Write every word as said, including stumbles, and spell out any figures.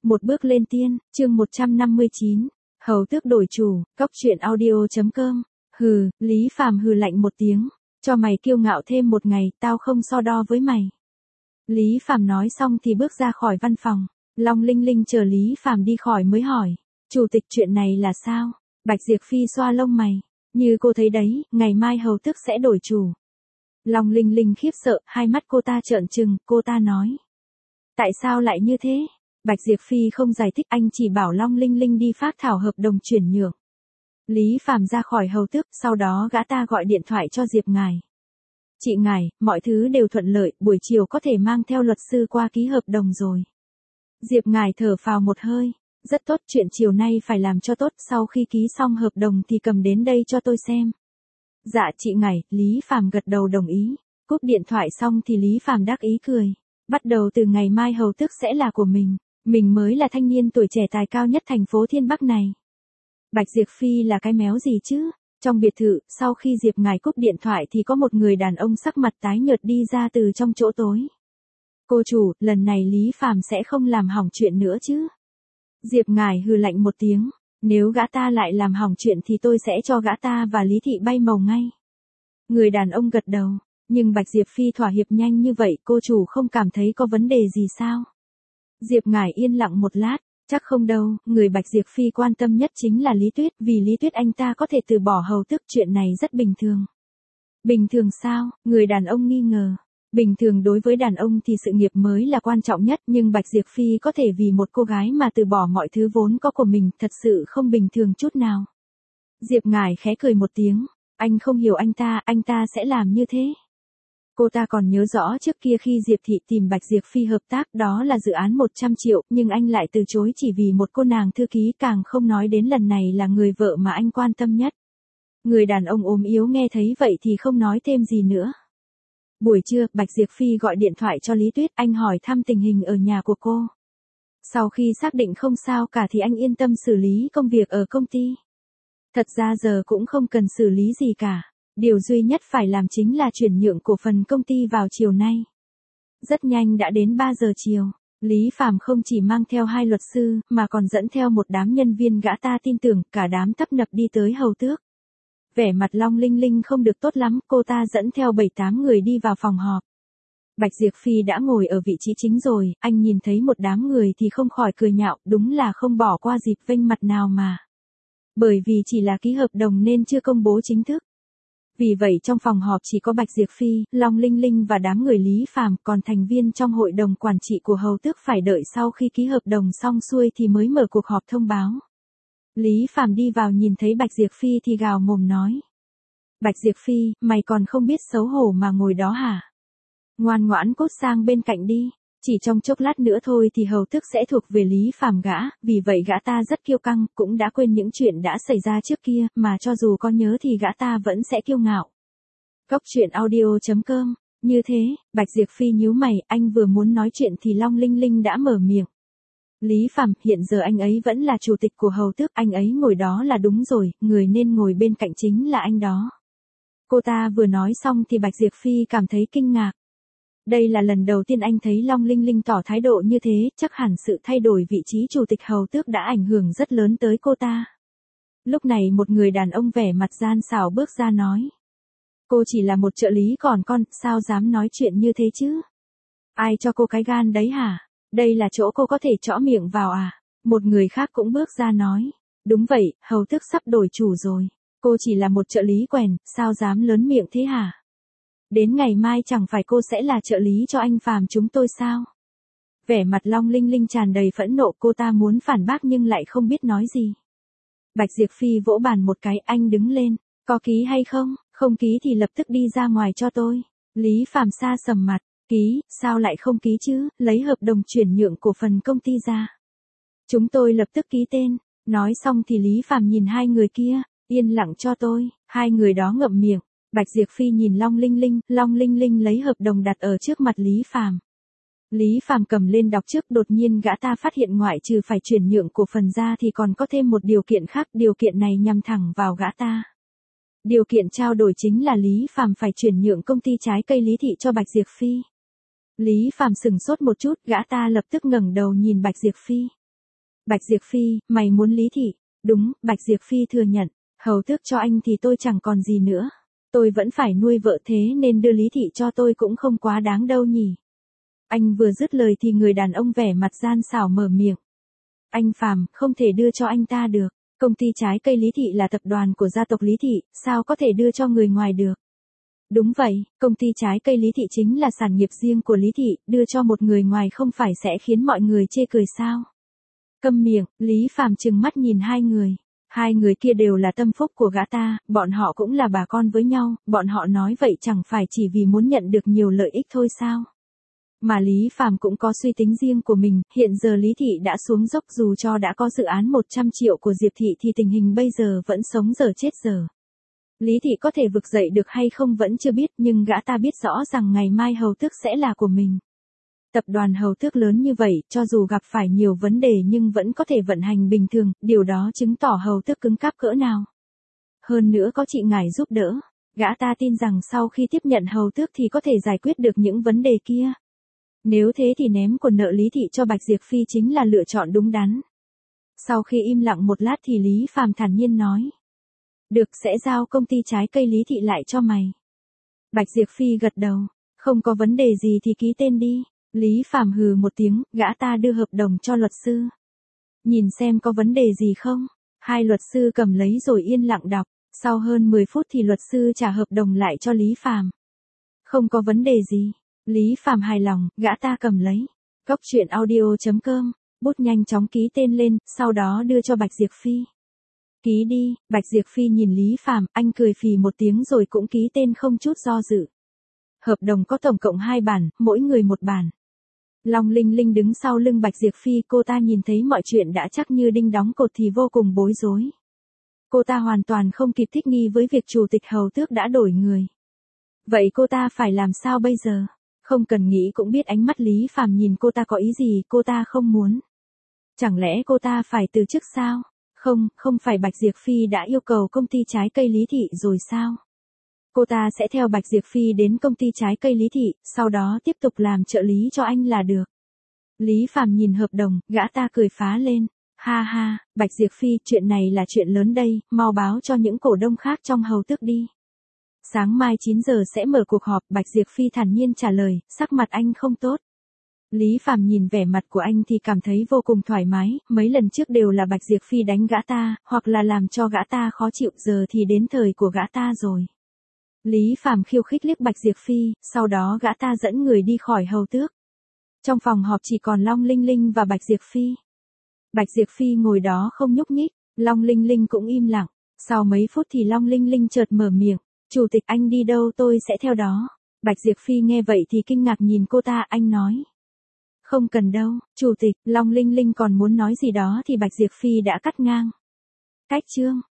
Một bước lên tiên, chương một trăm năm mươi chín. Hầu tước đổi chủ, cóc truyện audio chấm com. Hừ, Lý Phàm hừ lạnh một tiếng, cho mày kiêu ngạo thêm một ngày, tao không so đo với mày. Lý Phàm nói xong thì bước ra khỏi văn phòng. Long Linh Linh chờ Lý Phàm đi khỏi mới hỏi, chủ tịch chuyện này là sao? Bạch Diệp Phi xoa lông mày, như cô thấy đấy, ngày mai hầu tước sẽ đổi chủ. Long Linh Linh khiếp sợ, hai mắt cô ta trợn trừng, cô ta nói. Tại sao lại như thế? Bạch Diệp Phi không giải thích, anh chỉ bảo Long Linh Linh đi phác thảo hợp đồng chuyển nhượng. Lý Phàm ra khỏi hầu tước, sau đó gã ta gọi điện thoại cho Diệp Ngải. Chị Ngải, mọi thứ đều thuận lợi, buổi chiều có thể mang theo luật sư qua ký hợp đồng rồi. Diệp Ngải thở phào một hơi, rất tốt, chuyện chiều nay phải làm cho tốt, sau khi ký xong hợp đồng thì cầm đến đây cho tôi xem. Dạ chị Ngải, Lý Phàm gật đầu đồng ý. Cúp điện thoại xong thì Lý Phàm đắc ý cười. Bắt đầu từ ngày mai hầu tước sẽ là của mình. Mình mới là thanh niên tuổi trẻ tài cao nhất thành phố Thiên Bắc này. Bạch Diệp Phi là cái méo gì chứ? Trong biệt thự, sau khi Diệp Ngải cúp điện thoại thì có một người đàn ông sắc mặt tái nhợt đi ra từ trong chỗ tối. Cô chủ, lần này Lý Phàm sẽ không làm hỏng chuyện nữa chứ? Diệp Ngải hừ lạnh một tiếng. Nếu gã ta lại làm hỏng chuyện thì tôi sẽ cho gã ta và Lý Thị bay màu ngay. Người đàn ông gật đầu. Nhưng Bạch Diệp Phi thỏa hiệp nhanh như vậy, cô chủ không cảm thấy có vấn đề gì sao? Diệp Ngải yên lặng một lát, chắc không đâu, người Bạch Diệp Phi quan tâm nhất chính là Lý Tuyết, vì Lý Tuyết anh ta có thể từ bỏ hầu tước, chuyện này rất bình thường. Bình thường sao? Người đàn ông nghi ngờ. Bình thường đối với đàn ông thì sự nghiệp mới là quan trọng nhất, nhưng Bạch Diệp Phi có thể vì một cô gái mà từ bỏ mọi thứ vốn có của mình, thật sự không bình thường chút nào. Diệp Ngải khẽ cười một tiếng, anh không hiểu anh ta, anh ta sẽ làm như thế. Cô ta còn nhớ rõ trước kia khi Diệp Thị tìm Bạch Diệp Phi hợp tác, đó là dự án một trăm triệu, nhưng anh lại từ chối chỉ vì một cô nàng thư ký, càng không nói đến lần này là người vợ mà anh quan tâm nhất. Người đàn ông ốm yếu nghe thấy vậy thì không nói thêm gì nữa. Buổi trưa, Bạch Diệp Phi gọi điện thoại cho Lý Tuyết, anh hỏi thăm tình hình ở nhà của cô. Sau khi xác định không sao cả thì anh yên tâm xử lý công việc ở công ty. Thật ra giờ cũng không cần xử lý gì cả. Điều duy nhất phải làm chính là chuyển nhượng cổ phần công ty vào chiều nay. Rất nhanh đã đến ba giờ chiều. Lý Phàm không chỉ mang theo hai luật sư, mà còn dẫn theo một đám nhân viên gã ta tin tưởng, cả đám tấp nập đi tới hầu tước. Vẻ mặt Long Linh Linh không được tốt lắm, cô ta dẫn theo bảy tám người đi vào phòng họp. Bạch Diệp Phi đã ngồi ở vị trí chính rồi, anh nhìn thấy một đám người thì không khỏi cười nhạo, đúng là không bỏ qua dịp vênh mặt nào mà. Bởi vì chỉ là ký hợp đồng nên chưa công bố chính thức. Vì vậy trong phòng họp chỉ có Bạch Diệp Phi, Long Linh Linh và đám người Lý Phàm, còn thành viên trong hội đồng quản trị của hầu tước phải đợi sau khi ký hợp đồng xong xuôi thì mới mở cuộc họp thông báo. Lý Phàm đi vào nhìn thấy Bạch Diệp Phi thì gào mồm nói. Bạch Diệp Phi, mày còn không biết xấu hổ mà ngồi đó hả? Ngoan ngoãn cút sang bên cạnh đi, chỉ trong chốc lát nữa thôi thì hầu tước sẽ thuộc về Lý Phàm gã, vì vậy gã ta rất kiêu căng, cũng đã quên những chuyện đã xảy ra trước kia, mà cho dù có nhớ thì gã ta vẫn sẽ kiêu ngạo. Cóc truyện audio chấm com. Như thế, Bạch Diệp Phi nhíu mày, anh vừa muốn nói chuyện thì Long Linh Linh đã mở miệng. Lý Phàm, hiện giờ anh ấy vẫn là chủ tịch của hầu tước, anh ấy ngồi đó là đúng rồi, người nên ngồi bên cạnh chính là anh đó. Cô ta vừa nói xong thì Bạch Diệp Phi cảm thấy kinh ngạc. Đây là lần đầu tiên anh thấy Long Linh Linh tỏ thái độ như thế, chắc hẳn sự thay đổi vị trí chủ tịch hầu tước đã ảnh hưởng rất lớn tới cô ta. Lúc này một người đàn ông vẻ mặt gian xảo bước ra nói. Cô chỉ là một trợ lý còn con, sao dám nói chuyện như thế chứ? Ai cho cô cái gan đấy hả? Đây là chỗ cô có thể trõ miệng vào à? Một người khác cũng bước ra nói. Đúng vậy, hầu tước sắp đổi chủ rồi. Cô chỉ là một trợ lý quèn, sao dám lớn miệng thế hả? Đến ngày mai chẳng phải cô sẽ là trợ lý cho anh Phàm chúng tôi sao? Vẻ mặt Long Linh Linh tràn đầy phẫn nộ, cô ta muốn phản bác nhưng lại không biết nói gì. Bạch Diệp Phi vỗ bàn một cái, anh đứng lên, có ký hay không? Không ký thì lập tức đi ra ngoài cho tôi. Lý Phàm sa sầm mặt, ký, sao lại không ký chứ, lấy hợp đồng chuyển nhượng cổ phần công ty ra. Chúng tôi lập tức ký tên. Nói xong thì Lý Phàm nhìn hai người kia, yên lặng cho tôi, hai người đó ngậm miệng. Bạch Diệp Phi nhìn Long Linh Linh, Long Linh Linh lấy hợp đồng đặt ở trước mặt Lý Phàm. Lý Phàm cầm lên đọc trước, đột nhiên gã ta phát hiện ngoại trừ phải chuyển nhượng cổ phần ra thì còn có thêm một điều kiện khác, điều kiện này nhằm thẳng vào gã ta. Điều kiện trao đổi chính là Lý Phàm phải chuyển nhượng công ty trái cây Lý Thị cho Bạch Diệp Phi. Lý Phàm sừng sốt một chút, gã ta lập tức ngẩng đầu nhìn Bạch Diệp Phi. Bạch Diệp Phi, mày muốn Lý Thị? Đúng, Bạch Diệp Phi thừa nhận. Hầu tước cho anh thì tôi chẳng còn gì nữa. Tôi vẫn phải nuôi vợ thế nên đưa Lý Thị cho tôi cũng không quá đáng đâu nhỉ. Anh vừa dứt lời thì người đàn ông vẻ mặt gian xảo mở miệng. Anh Phàm, không thể đưa cho anh ta được. Công ty trái cây Lý Thị là tập đoàn của gia tộc Lý Thị, sao có thể đưa cho người ngoài được? Đúng vậy, công ty trái cây Lý Thị chính là sản nghiệp riêng của Lý Thị, đưa cho một người ngoài không phải sẽ khiến mọi người chê cười sao? Câm miệng, Lý Phàm trừng mắt nhìn hai người. Hai người kia đều là tâm phúc của gã ta, bọn họ cũng là bà con với nhau, bọn họ nói vậy chẳng phải chỉ vì muốn nhận được nhiều lợi ích thôi sao? Mà Lý Phàm cũng có suy tính riêng của mình, hiện giờ Lý Thị đã xuống dốc dù cho đã có dự án một trăm triệu của Diệp Thị thì tình hình bây giờ vẫn sống dở chết dở. Lý Thị có thể vực dậy được hay không vẫn chưa biết nhưng gã ta biết rõ rằng ngày mai hầu tước sẽ là của mình. Tập đoàn hầu tước lớn như vậy, cho dù gặp phải nhiều vấn đề nhưng vẫn có thể vận hành bình thường, điều đó chứng tỏ hầu tước cứng cáp cỡ nào. Hơn nữa có chị ngài giúp đỡ, gã ta tin rằng sau khi tiếp nhận hầu tước thì có thể giải quyết được những vấn đề kia. Nếu thế thì ném quần nợ Lý Thị cho Bạch Diệp Phi chính là lựa chọn đúng đắn. Sau khi im lặng một lát thì Lý Phàm thản nhiên nói. Được, sẽ giao công ty trái cây Lý Thị lại cho mày. Bạch Diệp Phi gật đầu. Không có vấn đề gì thì ký tên đi. Lý Phàm hừ một tiếng, gã ta đưa hợp đồng cho luật sư. Nhìn xem có vấn đề gì không. Hai luật sư cầm lấy rồi yên lặng đọc. Sau hơn mười phút thì luật sư trả hợp đồng lại cho Lý Phàm. Không có vấn đề gì. Lý Phàm hài lòng, gã ta cầm lấy. Cốc truyện audio chấm com, bút nhanh chóng ký tên lên, sau đó đưa cho Bạch Diệp Phi. Ký đi, Bạch Diệp Phi nhìn Lý Phàm, anh cười phì một tiếng rồi cũng ký tên không chút do dự. Hợp đồng có tổng cộng hai bản, mỗi người một bản. Long Linh Linh đứng sau lưng Bạch Diệp Phi, cô ta nhìn thấy mọi chuyện đã chắc như đinh đóng cột thì vô cùng bối rối. Cô ta hoàn toàn không kịp thích nghi với việc chủ tịch hầu tước đã đổi người. Vậy cô ta phải làm sao bây giờ? Không cần nghĩ cũng biết ánh mắt Lý Phàm nhìn cô ta có ý gì, cô ta không muốn. Chẳng lẽ cô ta phải từ chức sao? Không, không phải Bạch Diệp Phi đã yêu cầu công ty trái cây Lý Thị rồi sao? Cô ta sẽ theo Bạch Diệp Phi đến công ty trái cây Lý Thị, sau đó tiếp tục làm trợ lý cho anh là được. Lý Phàm nhìn hợp đồng, gã ta cười phá lên. Ha ha, Bạch Diệp Phi, chuyện này là chuyện lớn đây, mau báo cho những cổ đông khác trong hầu tước đi. Sáng mai chín giờ sẽ mở cuộc họp, Bạch Diệp Phi thản nhiên trả lời, sắc mặt anh không tốt. Lý Phàm nhìn vẻ mặt của anh thì cảm thấy vô cùng thoải mái, mấy lần trước đều là Bạch Diệp Phi đánh gã ta, hoặc là làm cho gã ta khó chịu, giờ thì đến thời của gã ta rồi. Lý Phàm khiêu khích liếc Bạch Diệp Phi, sau đó gã ta dẫn người đi khỏi hầu tước. Trong phòng họp chỉ còn Long Linh Linh và Bạch Diệp Phi. Bạch Diệp Phi ngồi đó không nhúc nhích, Long Linh Linh cũng im lặng. Sau mấy phút thì Long Linh Linh chợt mở miệng, chủ tịch anh đi đâu tôi sẽ theo đó. Bạch Diệp Phi nghe vậy thì kinh ngạc nhìn cô ta, anh nói. Không cần đâu, chủ tịch, Long Linh Linh còn muốn nói gì đó thì Bạch Diệp Phi đã cắt ngang. Cách chương.